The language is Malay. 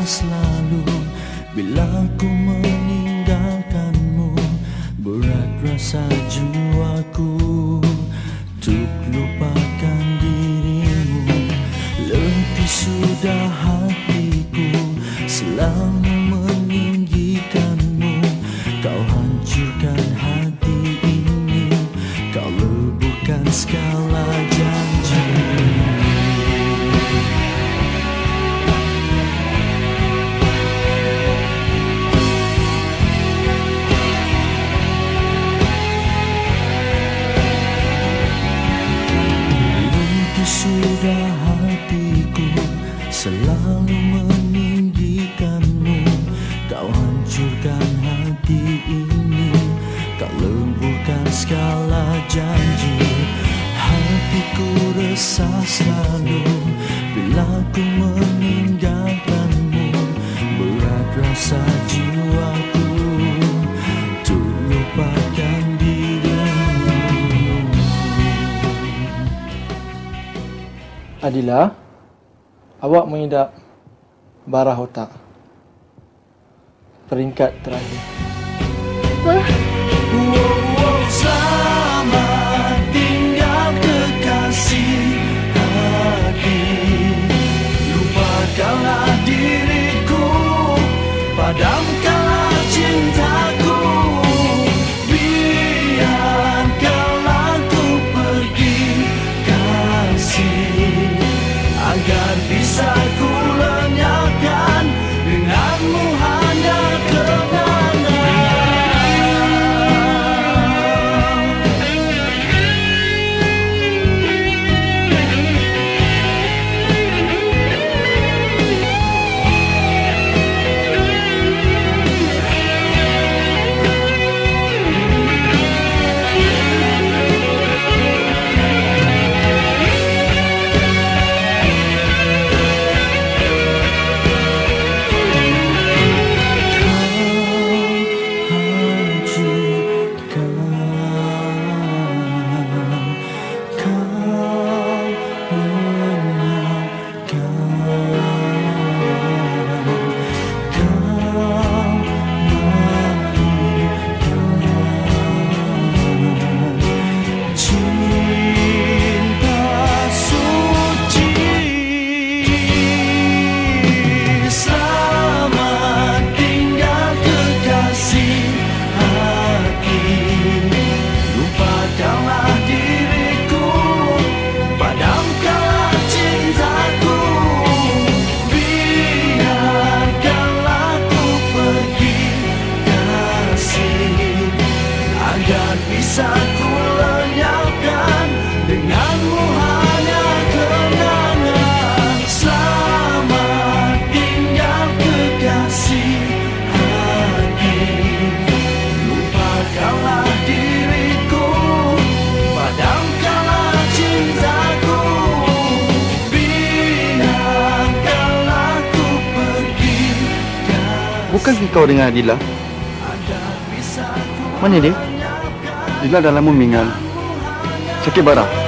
selalu. Bila ku meninggalkanmu, berat rasa jiwaku untuk lupakan dirimu. Letih sudah hatiku selalu meninggikanmu. Kau hancurkan hati ini, kau leburkan segala janji. Sudah hatiku selalu meninggikanmu. Kau hancurkan hati ini, kau leburkan segala janji. Hatiku resah selalu bila ku meninggalkanmu. Berat rasa jiwaku untuk lupakan dirimu. Adila, awak mengidap barah otak. Peringkat terakhir. Selamat tinggal kekasih hati. Lupakanlah diriku, padamkanlah cintaku. Biarkanlah ku pergi kasih, agar bisa ku lenyapkan denganmu hanya kenangan. Bisa ku lenyapkan denganmu hanya kenangan. Selamat tinggal kekasih hati. Lupakanlah diriku, padamkanlah cintaku. Biarkanlah ku pergi. Bukankah kau dengan Adila? Mana dia? Adila dah lama meninggal. Sakit barah.